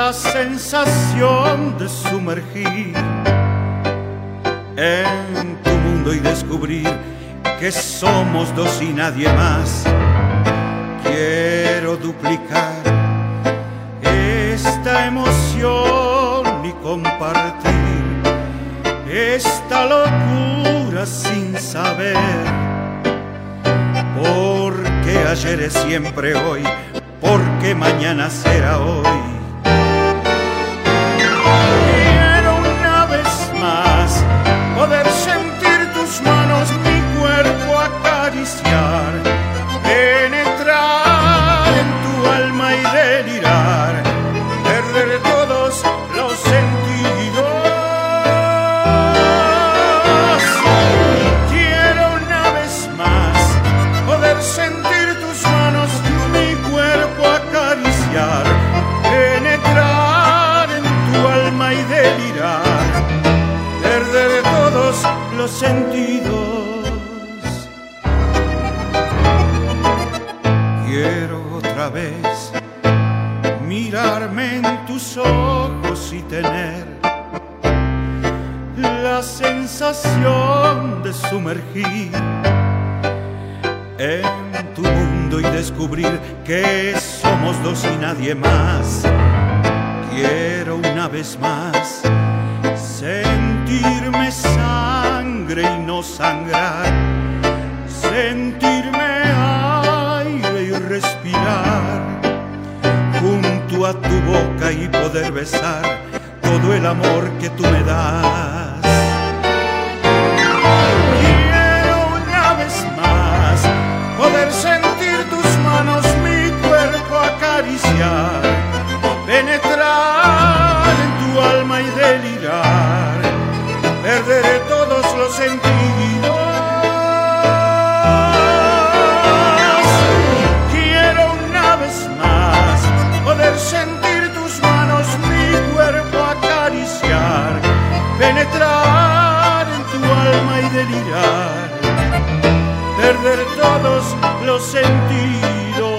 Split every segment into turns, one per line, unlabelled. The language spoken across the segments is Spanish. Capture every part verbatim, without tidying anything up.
la sensación de sumergir en tu mundo y descubrir que somos dos y nadie más. Quiero duplicar esta emoción y compartir esta locura sin saber, porque ayer es siempre hoy, porque mañana será hoy. Quiero una vez más poder sentir tus manos, mi cuerpo acariciar, penetrar en tu alma y delirar, perder todos los sentidos. Quiero una vez más poder sentir tus manos, mi cuerpo acariciar, penetrar en tu alma y delirar, perder todos los sentidos. Quiero otra vez mirarme en tus ojos y tener la sensación de sumergir en tu mundo y descubrir que somos dos y nadie más. Quiero una vez más sentirme sangre y no sangrar, sentirme aire y respirar junto a tu boca y poder besar todo el amor que tú me das. Quiero una vez más poder sentir tus manos, mi cuerpo acariciar, penetrar en tu alma y delirar, perderé todos los sentidos. Quiero una vez más poder sentir tus manos, mi cuerpo acariciar, penetrar en tu alma y delirar, perder todos los sentidos.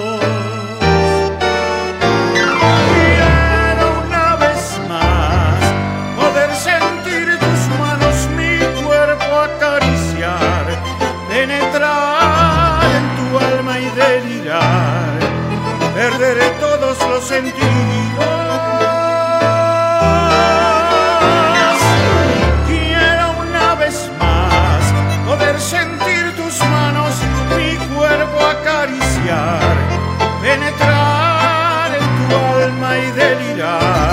Quiero una vez más poder sentir tus manos, mi cuerpo acariciar, penetrar en tu alma y delirar, perderé todos los sentidos. Quiero una vez más poder sentir tus manos, mi cuerpo acariciar, penetrar en tu alma y delirar,